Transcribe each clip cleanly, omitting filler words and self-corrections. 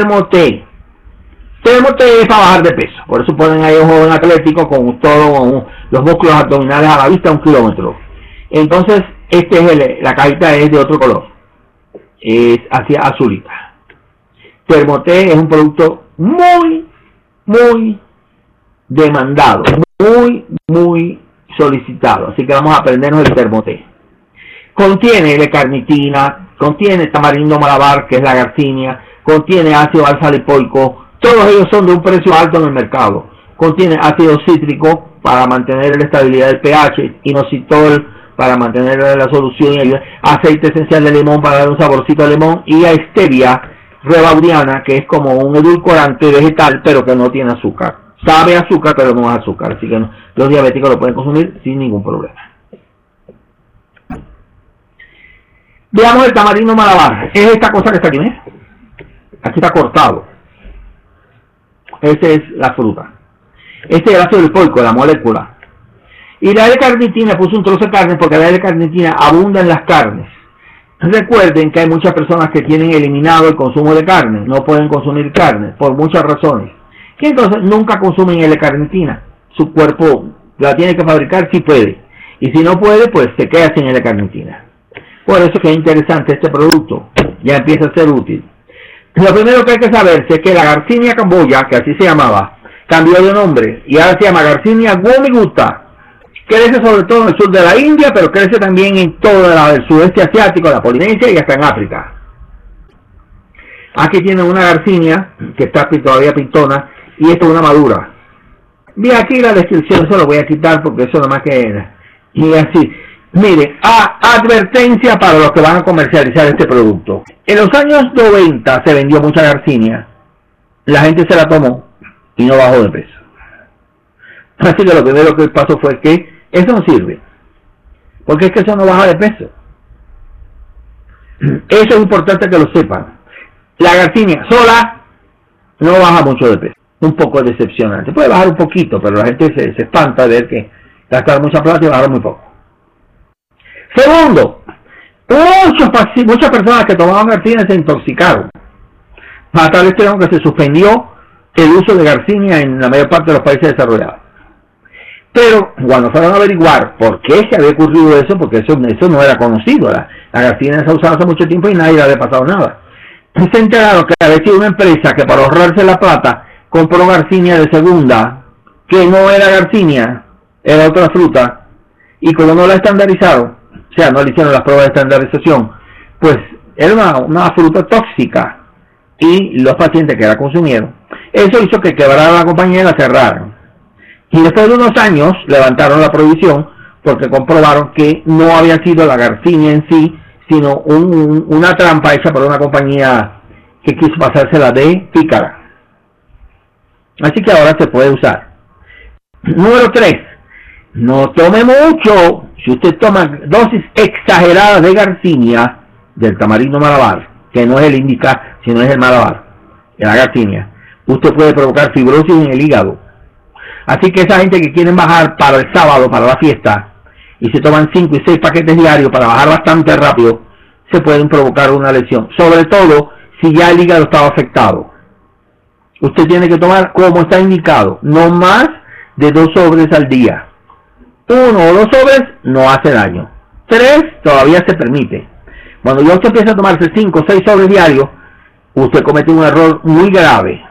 Termoté. Termoté es para bajar de peso. Por eso ponen ahí un joven atlético con todos los músculos abdominales a la vista a 1 kilómetro. Entonces, la cajita es de otro color. Es hacia azulita. Termoté es un producto muy, muy demandado. Muy, muy solicitado. Así que vamos a aprendernos el Termoté. Contiene L-carnitina, contiene tamarindo malabar, que es la garcinia, contiene ácido alfa-lipoico. Todos ellos son de un precio alto en el mercado. Contiene ácido cítrico para mantener la estabilidad del pH, inositol para mantener la solución, y aceite esencial de limón para dar un saborcito de limón, y a stevia rebaudiana, que es como un edulcorante vegetal, pero que no tiene azúcar. Sabe azúcar, pero no es azúcar, así que los diabéticos lo pueden consumir sin ningún problema. Veamos el tamarindo malabar. Es esta cosa que está aquí, ¿eh? Aquí está cortado. Esa es la fruta. Este es el ácido lipoico, la molécula. Y la L-carnitina, puse un trozo de carne porque la L-carnitina abunda en las carnes. Recuerden que hay muchas personas que tienen eliminado el consumo de carne, no pueden consumir carne por muchas razones. Y entonces nunca consumen L-carnitina. Su cuerpo la tiene que fabricar si puede. Y si no puede, pues se queda sin L-carnitina. Por eso que es interesante este producto. Ya empieza a ser útil. Lo primero que hay que saber es que la Garcinia camboya, que así se llamaba, cambió de nombre y ahora se llama Garcinia gumiguta. Crece sobre todo en el sur de la India, pero crece también en todo el sudeste asiático, la Polinesia y hasta en África. Aquí tienen una garcinia que está todavía pintona y esta es una madura. Vi aquí la descripción, eso lo voy a quitar porque eso nomás que era. Y así, mire, advertencia para los que van a comercializar este producto. En los años 90 se vendió mucha garcinia, la gente se la tomó y no bajó de peso. Así que lo primero que pasó fue que eso no sirve, porque es que eso no baja de peso. Eso es importante que lo sepan. La garcinia sola no baja mucho de peso. Un poco decepcionante. Puede bajar un poquito, pero la gente se espanta de ver que gastar mucha plata y bajar muy poco. Segundo, muchas personas que tomaban garcinia se intoxicaron. A tal extremo que se suspendió el uso de garcinia en la mayor parte de los países desarrollados. Pero cuando fueron a averiguar por qué se había ocurrido eso, porque eso no era conocido, la garcinia se ha usado hace mucho tiempo y nadie le había pasado nada. Se enteraron que había sido una empresa que para ahorrarse la plata compró garcinia de segunda, que no era garcinia, era otra fruta, y como no la estandarizaron, o sea, no le hicieron las pruebas de estandarización, pues era una fruta tóxica, y los pacientes que la consumieron, eso hizo que quebrara la compañía y la cerraran. Y después de unos años levantaron la prohibición porque comprobaron que no había sido la garcinia en sí, sino una trampa hecha por una compañía que quiso pasársela de pícara. Así que ahora se puede usar. Número 3. No tome mucho. Si usted toma dosis exageradas de garcinia, del tamarindo malabar, que no es el indica, sino es el malabar, la garcinia, usted puede provocar fibrosis en el hígado. Así que esa gente que quieren bajar para el sábado, para la fiesta, y se toman 5 y 6 paquetes diarios para bajar bastante rápido, se pueden provocar una lesión. Sobre todo si ya el hígado estaba afectado. Usted tiene que tomar como está indicado, no más de 2 sobres al día. 1 o 2 sobres no hace daño. 3 todavía se permite. Cuando ya usted empieza a tomarse 5 o 6 sobres diarios, usted comete un error muy grave.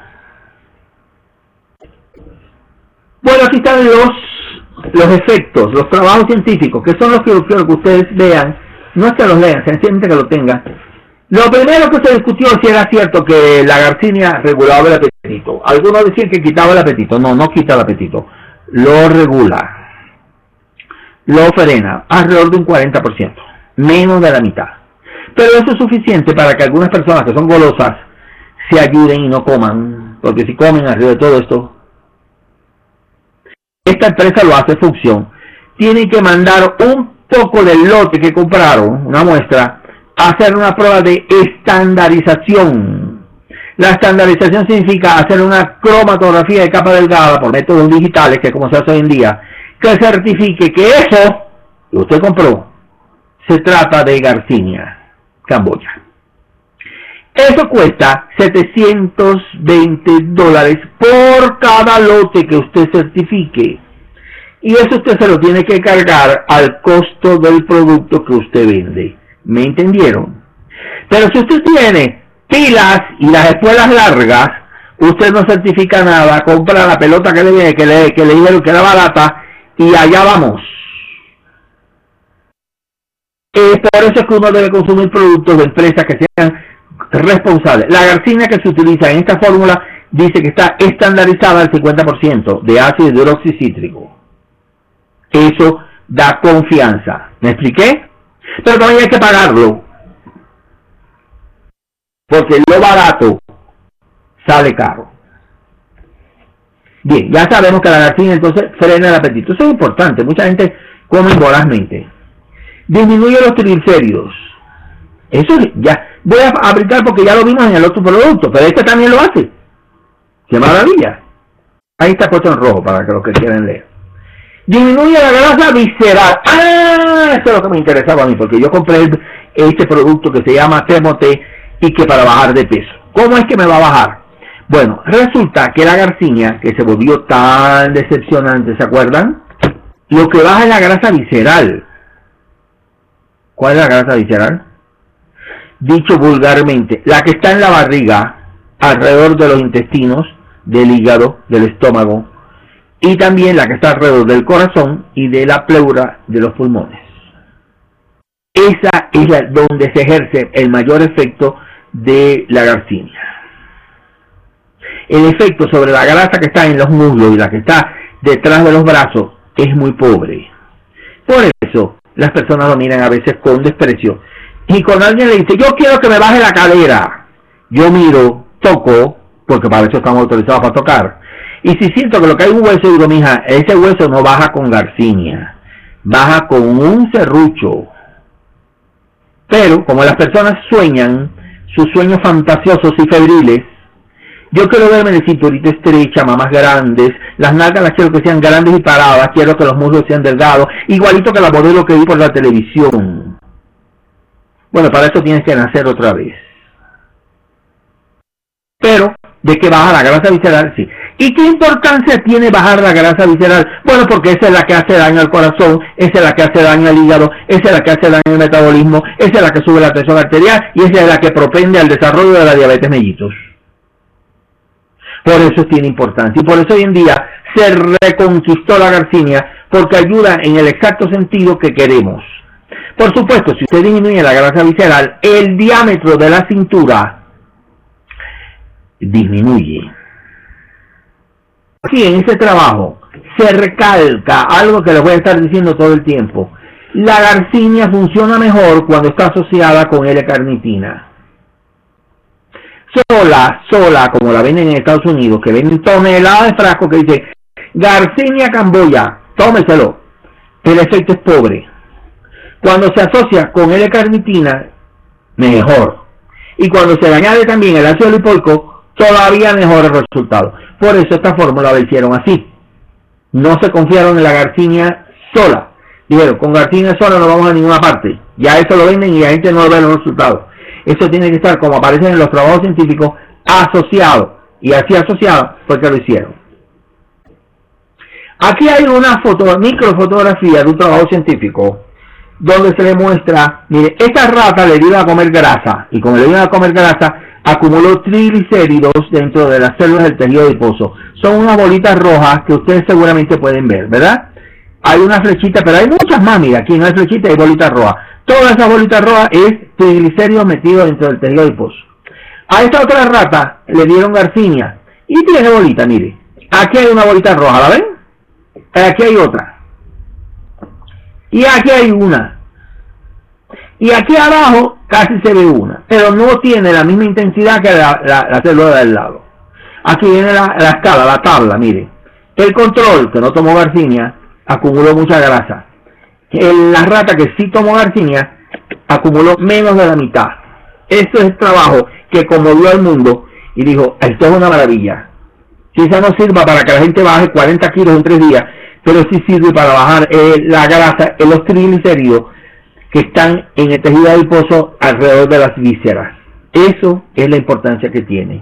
Bueno, aquí están los efectos, los trabajos científicos, que son los que quiero que ustedes vean, no es que los lean, sencillamente que lo tengan. Lo primero que se discutió si era cierto que la garcinia regulaba el apetito. Algunos decían que quitaba el apetito. No, no quita el apetito, lo regula, lo frena alrededor de un 40%, menos de la mitad. Pero eso es suficiente para que algunas personas que son golosas se ayuden y no coman, porque si comen arriba de todo esto, esta empresa lo hace función. Tienen que mandar un poco del lote que compraron, una muestra, a hacer una prueba de estandarización. La estandarización significa hacer una cromatografía de capa delgada por métodos digitales, que es como se hace hoy en día, que certifique que eso que usted compró se trata de Garcinia camboya. Eso cuesta $720 por cada lote que usted certifique. Y eso usted se lo tiene que cargar al costo del producto que usted vende. ¿Me entendieron? Pero si usted tiene pilas y las espuelas largas, usted no certifica nada, compra la pelota que le viene, que le dijeron que era barata, y allá vamos. Por eso es que uno debe consumir productos de empresas que sean responsables. La garcina que se utiliza en esta fórmula dice que está estandarizada al 50% de ácido hidroxicítrico. Eso da confianza. ¿Me expliqué? Pero también hay que pagarlo, porque lo barato sale caro. Bien, ya sabemos que la garcina entonces frena el apetito. Eso es importante. Mucha gente come vorazmente. Disminuye los triglicéridos. Eso ya voy a aplicar porque ya lo vimos en el otro producto, pero este también lo hace. ¡Qué maravilla! Ahí está puesto en rojo para que los que quieran leer. Disminuye la grasa visceral. Eso es lo que me interesaba a mí, porque yo compré este producto que se llama Temote y que para bajar de peso. ¿Cómo es que me va a bajar? Bueno, resulta que la garcinia, que se volvió tan decepcionante, ¿se acuerdan? Lo que baja es la grasa visceral. ¿Cuál es la grasa visceral? Dicho vulgarmente, la que está en la barriga, alrededor de los intestinos, del hígado, del estómago, y también la que está alrededor del corazón y de la pleura de los pulmones. Esa es donde se ejerce el mayor efecto de la garcinia. El efecto sobre la grasa que está en los muslos y la que está detrás de los brazos es muy pobre. Por eso las personas lo miran a veces con desprecio. Y cuando alguien le dice, yo quiero que me baje la cadera, yo miro, toco, porque para eso estamos autorizados para tocar. Y si siento que lo que hay un hueso, digo, mija, ese hueso no baja con garcinia, baja con un serrucho. Pero como las personas sueñan, sus sueños fantasiosos y febriles, yo quiero verme de cinturita estrecha, mamas grandes, las nalgas las quiero que sean grandes y paradas, quiero que los muslos sean delgados, igualito que la modelo que vi por la televisión. Bueno, para eso tienes que nacer otra vez. Pero, ¿de qué baja la grasa visceral? Sí. ¿Y qué importancia tiene bajar la grasa visceral? Bueno, porque esa es la que hace daño al corazón, esa es la que hace daño al hígado, esa es la que hace daño al metabolismo, esa es la que sube la presión arterial y esa es la que propende al desarrollo de la diabetes mellitus. Por eso tiene importancia y por eso hoy en día se reconquistó la garcinia, porque ayuda en el exacto sentido que queremos. Por supuesto, si usted disminuye la grasa visceral, el diámetro de la cintura disminuye. Aquí en este trabajo se recalca algo que les voy a estar diciendo todo el tiempo. La garcinia funciona mejor cuando está asociada con L-carnitina. Sola, como la venden en Estados Unidos, que venden toneladas de frascos que dice Garcinia Camboya, tómeselo. El efecto es pobre. Cuando se asocia con L-carnitina, mejor. Y cuando se le añade también el ácido lipoico, todavía mejor el resultado. Por eso esta fórmula la hicieron así. No se confiaron en la garcinia sola. Dijeron, con garcinia sola no vamos a ninguna parte. Ya eso lo venden y la gente no ve los resultados. Eso tiene que estar, como aparece en los trabajos científicos, asociado. Y así asociado fue que lo hicieron. Aquí hay una microfotografía de un trabajo científico donde se le muestra, mire, esta rata le dio a comer grasa, y como le dio a comer grasa, acumuló triglicéridos dentro de las células del tejido adiposo. Son unas bolitas rojas que ustedes seguramente pueden ver, ¿verdad? Hay una flechita, pero hay muchas más, mira, aquí no hay flechita, hay bolitas rojas. Toda esa bolita roja es triglicéridos metidos dentro del tejido adiposo. A esta otra rata le dieron garcinia, y tiene bolita, mire. Aquí hay una bolita roja, ¿la ven? Aquí hay otra. Y aquí hay una. Y aquí abajo casi se ve una, pero no tiene la misma intensidad que la célula del lado. Aquí viene la escala, la tabla, mire. El control, que no tomó garcinia, acumuló mucha grasa. La rata que sí tomó garcinia, acumuló menos de la mitad. Esto es el trabajo que conmovió al mundo y dijo, esto es una maravilla. Quizá no sirva para que la gente baje 40 kilos en 3 días, pero sí sirve para bajar la grasa los triglicéridos que están en el tejido adiposo alrededor de las vísceras. Eso es la importancia que tiene.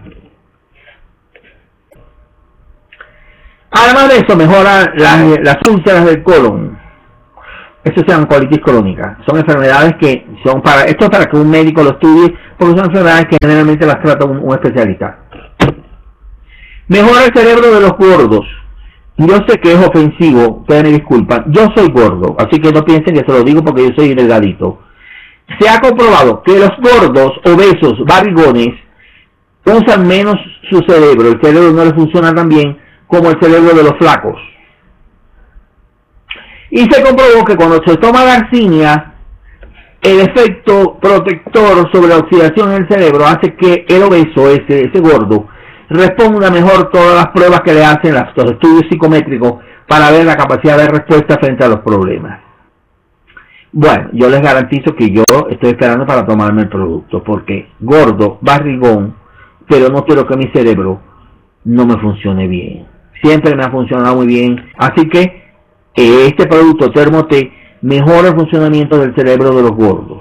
Además de eso, mejora las úlceras del colon. Eso se llama colitis crónica. Son enfermedades que son esto es para que un médico lo estudie, porque son enfermedades que generalmente las trata un especialista. Mejora el cerebro de los gordos. Yo sé que es ofensivo, ustedes me disculpan. Yo soy gordo, así que no piensen que se lo digo porque yo soy delgadito. Se ha comprobado que los gordos, obesos, barrigones, usan menos su cerebro. El cerebro no les funciona tan bien como el cerebro de los flacos. Y se comprobó que cuando se toma Garcinia, el efecto protector sobre la oxidación en el cerebro hace que el obeso, ese gordo, responda mejor todas las pruebas que le hacen, los estudios psicométricos, para ver la capacidad de respuesta frente a los problemas. Bueno, yo les garantizo que yo estoy esperando para tomarme el producto, porque gordo, barrigón, pero no quiero que mi cerebro no me funcione bien. Siempre me ha funcionado muy bien, así que este producto Thermo-T mejora el funcionamiento del cerebro de los gordos.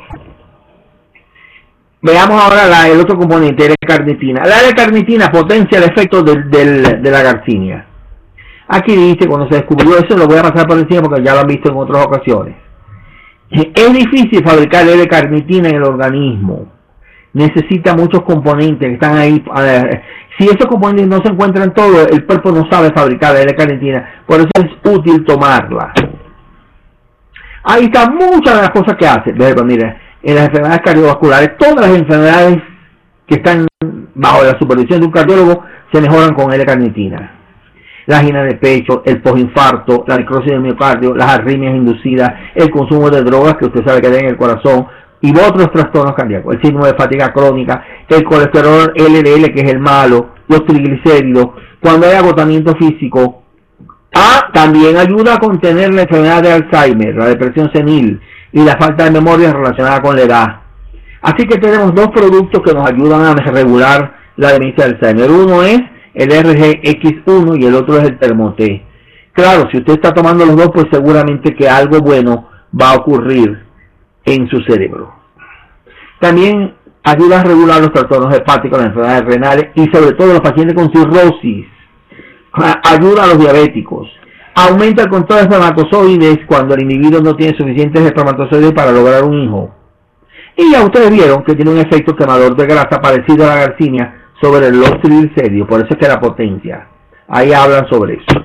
Veamos ahora el otro componente, la L-carnitina. La L-carnitina potencia el efecto de la Garcinia. Aquí dice, cuando se descubrió eso, lo voy a pasar por encima porque ya lo han visto en otras ocasiones. Es difícil fabricar L-carnitina en el organismo. Necesita muchos componentes que están ahí. Si esos componentes no se encuentran todos, el cuerpo no sabe fabricar la L-carnitina. Por eso es útil tomarla. Ahí están muchas de las cosas que hace. Mira, en las enfermedades cardiovasculares, todas las enfermedades que están bajo la supervisión de un cardiólogo se mejoran con L-carnitina. La angina de pecho, el postinfarto, la necrosis del miocardio, las arritmias inducidas, el consumo de drogas que usted sabe que den en el corazón y otros trastornos cardíacos, el síndrome de fatiga crónica, el colesterol LDL que es el malo, los triglicéridos, cuando hay agotamiento físico. También ayuda a contener la enfermedad de Alzheimer, la depresión senil y la falta de memoria relacionada con la edad. Así que tenemos dos productos que nos ayudan a regular la demencia de Alzheimer. Uno es el RGX1 y el otro es el Thermo-T. Claro, si usted está tomando los dos, pues seguramente que algo bueno va a ocurrir en su cerebro. También ayuda a regular los trastornos hepáticos, las enfermedades renales y sobre todo los pacientes con cirrosis. Ayuda a los diabéticos. Aumenta el control de espermatozoides cuando el individuo no tiene suficientes espermatozoides para lograr un hijo. Y ya ustedes vieron que tiene un efecto quemador de grasa parecido a la Garcinia sobre los triglicéridos, por eso es que la potencia. Ahí hablan sobre eso.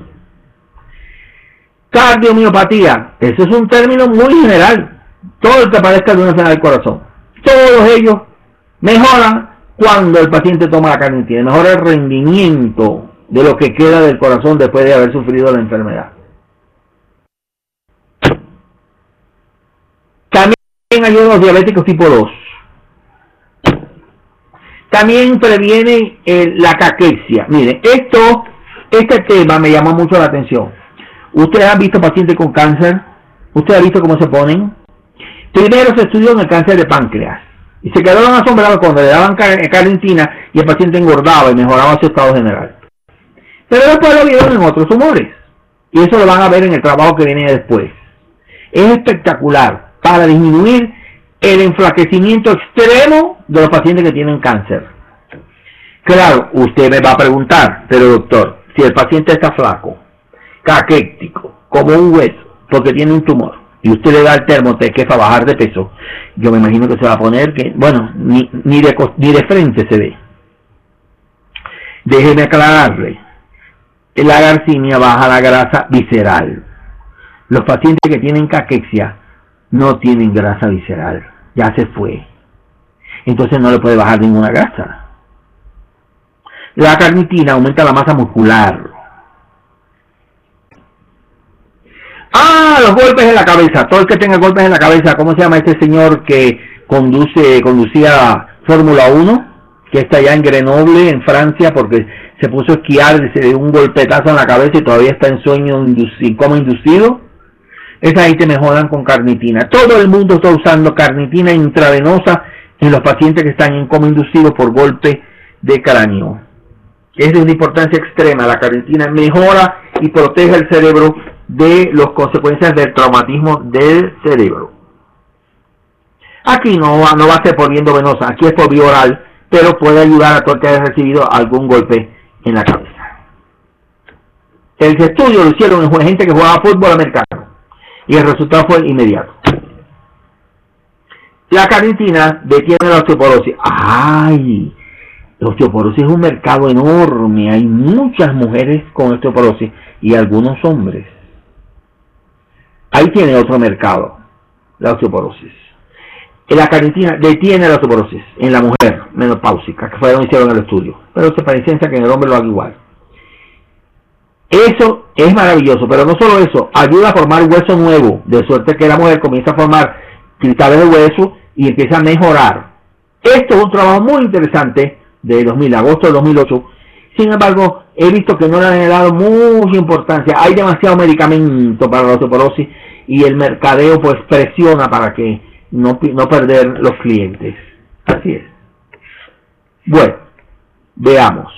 Cardiomiopatía, eso es un término muy general. Todo el que padezca de una enfermedad del corazón, todos ellos mejoran cuando el paciente toma la carnitina, mejora el rendimiento de lo que queda del corazón después de haber sufrido la enfermedad. También ayuda a los diabéticos tipo 2. También previene la caquexia. Miren, este tema me llamó mucho la atención. Ustedes han visto pacientes con cáncer, ustedes han visto cómo se ponen. Primero se estudió en el cáncer de páncreas y se quedaron asombrados cuando le daban carnitina y el paciente engordaba y mejoraba su estado general. Pero después lo vieron en otros tumores y eso lo van a ver en el trabajo que viene después. Es espectacular para disminuir el enflaquecimiento extremo de los pacientes que tienen cáncer. Claro, usted me va a preguntar, pero doctor, si el paciente está flaco, caquético, como un hueso, porque tiene un tumor, y usted le da el Thermo-T que es para bajar de peso, yo me imagino que se va a poner que, bueno, ni de frente se ve. Déjeme aclararle, la Garcinia baja la grasa visceral. Los pacientes que tienen caquexia no tienen grasa visceral, ya se fue. Entonces no le puede bajar ninguna grasa. La carnitina aumenta la masa muscular. Los golpes en la cabeza. Todo el que tenga golpes en la cabeza, ¿cómo se llama este señor que conducía Fórmula 1? Que está allá en Grenoble, en Francia, porque se puso a esquiar, se dio un golpetazo en la cabeza y todavía está en sueño, en coma inducido. Esa ahí te mejoran con carnitina. Todo el mundo está usando carnitina intravenosa en los pacientes que están en coma inducido por golpe de cráneo. Es de una importancia extrema. La carnitina mejora y protege el cerebro de las consecuencias del traumatismo del cerebro. Aquí no va a ser por vía venosa, aquí es por vía oral pero puede ayudar a todo el que haya recibido algún golpe en la cabeza. El estudio lo hicieron en gente que jugaba fútbol americano y el resultado fue inmediato. La carnitina detiene la osteoporosis. ¡Ay! La osteoporosis es un mercado enorme. Hay muchas mujeres con osteoporosis y algunos hombres. Ahí tiene otro mercado, la osteoporosis. La carnitina detiene la osteoporosis en la mujer menopáusica, que fue donde hicieron el estudio. Pero se parece que en el hombre lo haga igual. Eso es maravilloso, pero no solo eso, ayuda a formar hueso nuevo, de suerte que la mujer comienza a formar cristales de hueso y empieza a mejorar. Esto es un trabajo muy interesante de 2000, agosto de 2008. Sin embargo, he visto que no le han dado mucha importancia. Hay demasiado medicamento para la osteoporosis y el mercadeo pues presiona para que no perder los clientes. Así es. Bueno, veamos.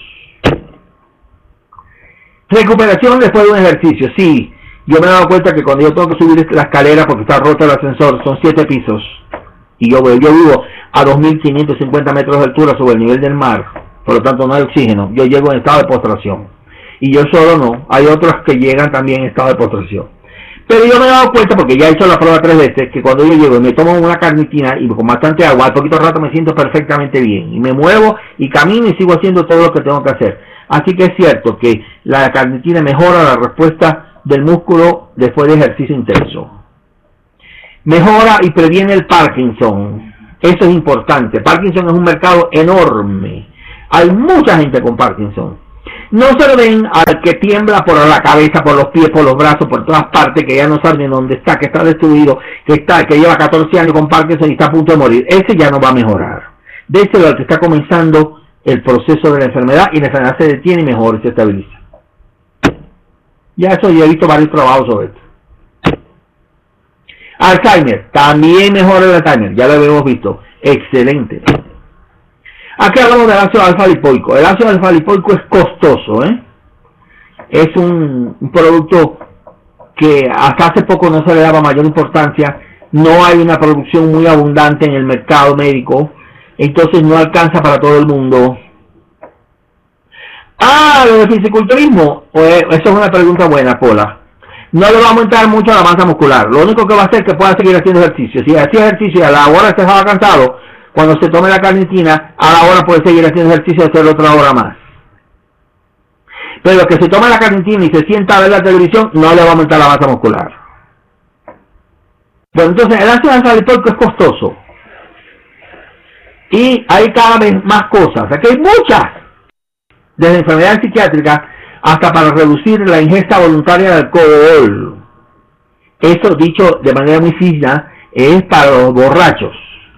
Recuperación después de un ejercicio. Sí, yo me he dado cuenta que cuando yo tengo que subir la escalera porque está roto el ascensor, son 7 pisos, y yo vivo a 2.550 metros de altura sobre el nivel del mar, por lo tanto no hay oxígeno, yo llego en estado de postración. Y yo solo no, hay otros que llegan también en estado de postración. Pero yo me he dado cuenta, porque ya he hecho la prueba 3 veces, que cuando yo llego y me tomo una carnitina y con bastante agua, al poquito rato me siento perfectamente bien. Y me muevo y camino y sigo haciendo todo lo que tengo que hacer. Así que es cierto que la carnitina mejora la respuesta del músculo después de ejercicio intenso. Mejora y previene el Parkinson. Eso es importante. Parkinson es un mercado enorme. Hay mucha gente con Parkinson. No se lo ven al que tiembla por la cabeza, por los pies, por los brazos, por todas partes, que ya no sabe dónde está, que está destruido, que lleva 14 años con Parkinson y está a punto de morir. Ese ya no va a mejorar. Déselo al que está comenzando el proceso de la enfermedad y la enfermedad se detiene y mejor se estabiliza. Ya eso yo he visto varios trabajos sobre esto. Alzheimer, también mejora el Alzheimer, ya lo habíamos visto. Excelente. Aquí hablamos del ácido alfa-lipoico. El ácido alfa-lipoico es costoso, es un producto que hasta hace poco no se le daba mayor importancia. No hay una producción muy abundante en el mercado médico, entonces no alcanza para todo el mundo. Lo del fisiculturismo, pues eso es una pregunta buena, Pola. No le va a aumentar mucho la masa muscular. Lo único que va a hacer es que pueda seguir haciendo ejercicio. Si hacía ejercicio y a la hora se estaba cansado, cuando se tome la carnitina, a la hora puede seguir haciendo ejercicio y hacer otra hora más. Pero que se tome la carnitina y se sienta a ver la televisión, no le va a aumentar la masa muscular. Bueno, entonces el ácido alfa-lipoico es costoso. Y hay cada vez más cosas. Aquí hay muchas. Desde enfermedades psiquiátricas hasta para reducir la ingesta voluntaria de alcohol. Eso, dicho de manera muy fina, es para los borrachos.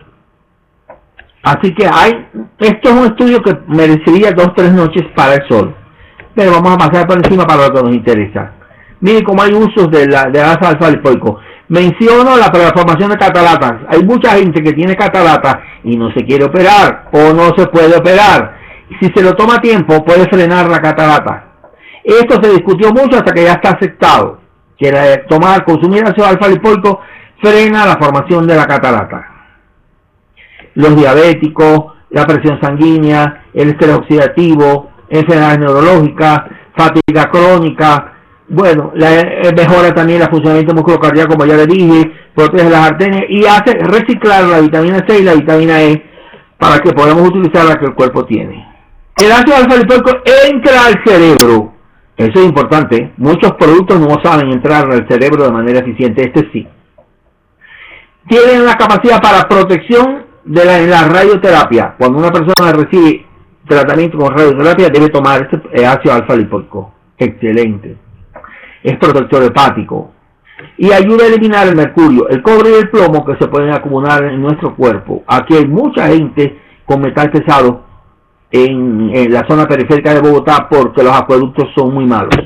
Así que esto es un estudio que merecería 2 o 3 noches para el sol. Pero vamos a pasar por encima para lo que nos interesa. Miren cómo hay usos de ácido alfa-lipoico. Menciono la formación de cataratas. Hay mucha gente que tiene cataratas y no se quiere operar o no se puede operar. Si se lo toma a tiempo, puede frenar la catarata. Esto se discutió mucho hasta que ya está aceptado, que consumir ácido alfa-lipoico frena la formación de la catarata. Los diabéticos, la presión sanguínea, el estrés oxidativo, enfermedades neurológicas, fatiga crónica. Bueno, mejora también el funcionamiento musculocardiaco, como ya le dije, protege las arterias y hace reciclar la vitamina C y la vitamina E para que podamos utilizar la que el cuerpo tiene. El ácido alfa-lipoico entra al cerebro. Eso es importante. Muchos productos no saben entrar al cerebro de manera eficiente. Este sí. Tienen la capacidad para protección de la radioterapia. Cuando una persona recibe tratamiento con radioterapia, debe tomar este ácido alfa-lipoico. Excelente. Es protector hepático. Y ayuda a eliminar el mercurio, el cobre y el plomo que se pueden acumular en nuestro cuerpo. Aquí hay mucha gente con metal pesado en la zona periférica de Bogotá porque los acueductos son muy malos.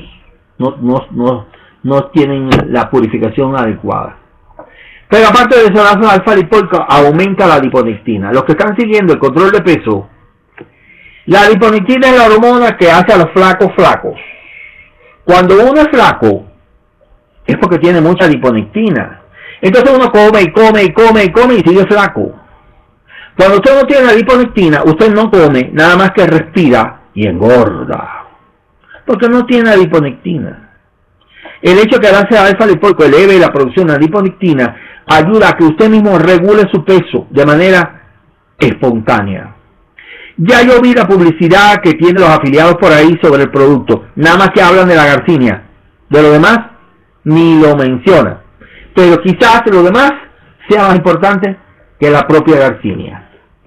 No tienen la purificación adecuada. Pero aparte de eso, el ácido alfa-lipoico aumenta la liponectina. Los que están siguiendo el control de peso, la liponectina es la hormona que hace a los flacos flacos. Cuando uno es flaco, es porque tiene mucha liponectina. Entonces uno come y come y come y come y sigue flaco. Cuando usted no tiene adiponectina, usted no come, nada más que respira y engorda. Porque no tiene adiponectina. El hecho que el ácido alfa-lipoico eleve la producción de adiponectina ayuda a que usted mismo regule su peso de manera espontánea. Ya yo vi la publicidad que tienen los afiliados por ahí sobre el producto. Nada más que hablan de la Garcinia. De lo demás, ni lo menciona. Pero quizás lo demás sea más importante que la propia Garcinia.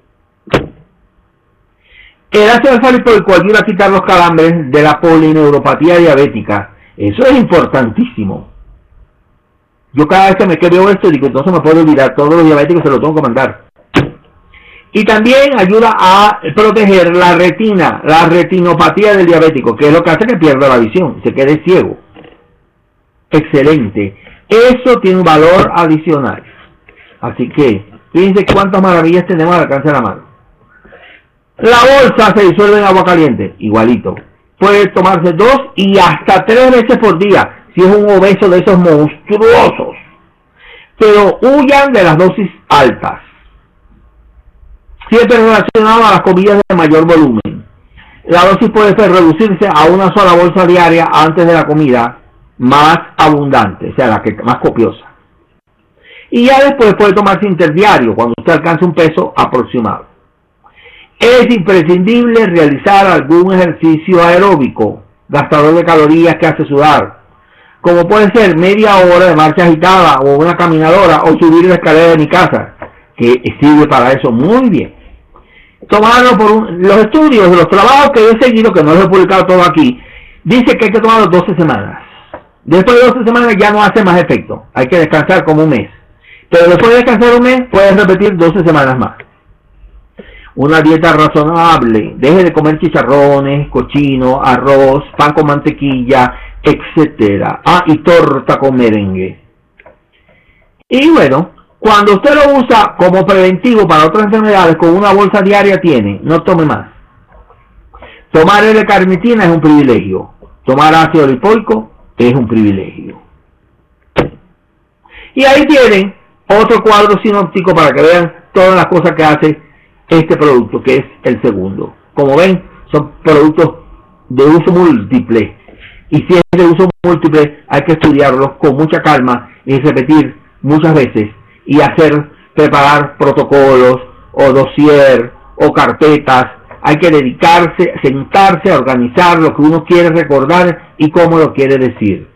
El ácido alfa-lipoico ayuda a quitar los calambres de la polineuropatía diabética. Eso es importantísimo. Yo cada vez que me veo esto digo, entonces me puedo olvidar, todos los diabéticos se lo tengo que mandar. Y también ayuda a proteger la retina, la retinopatía del diabético, que es lo que hace que pierda la visión, se quede ciego. Excelente. Eso tiene un valor adicional. Así que, fíjense cuántas maravillas tenemos al alcance de la mano. La bolsa se disuelve en agua caliente, igualito. Puede tomarse 2 y hasta 3 veces por día, si es un obeso de esos monstruosos. Pero huyan de las dosis altas. Siempre relacionado a las comidas de mayor volumen. La dosis puede reducirse a una sola bolsa diaria antes de la comida más abundante, o sea, la que más copiosa. Y ya después puede tomarse interdiario, cuando usted alcance un peso aproximado. Es imprescindible realizar algún ejercicio aeróbico, gastador de calorías que hace sudar, como puede ser media hora de marcha agitada o una caminadora o subir la escalera de mi casa, que sirve para eso muy bien. Tomarlo por los estudios, los trabajos que he seguido, que no los he publicado todo aquí, dice que hay que tomarlo 12 semanas. Después de 12 semanas ya no hace más efecto, hay que descansar como un mes. Pero después de descansar un mes, puedes repetir 12 semanas más. Una dieta razonable, deje de comer chicharrones, cochino, arroz, pan con mantequilla, etcétera. Y torta con merengue. Y bueno, cuando usted lo usa como preventivo para otras enfermedades, con una bolsa diaria tiene, no tome más. Tomar L-carnitina es un privilegio. Tomar ácido lipoico es un privilegio. Y ahí tienen otro cuadro sinóptico para que vean todas las cosas que hace este producto, que es el segundo. Como ven, son productos de uso múltiple. Y si es de uso múltiple, hay que estudiarlos con mucha calma y repetir muchas veces. Y preparar protocolos, o dossier, o carpetas. Hay que dedicarse, sentarse a organizar lo que uno quiere recordar y cómo lo quiere decir.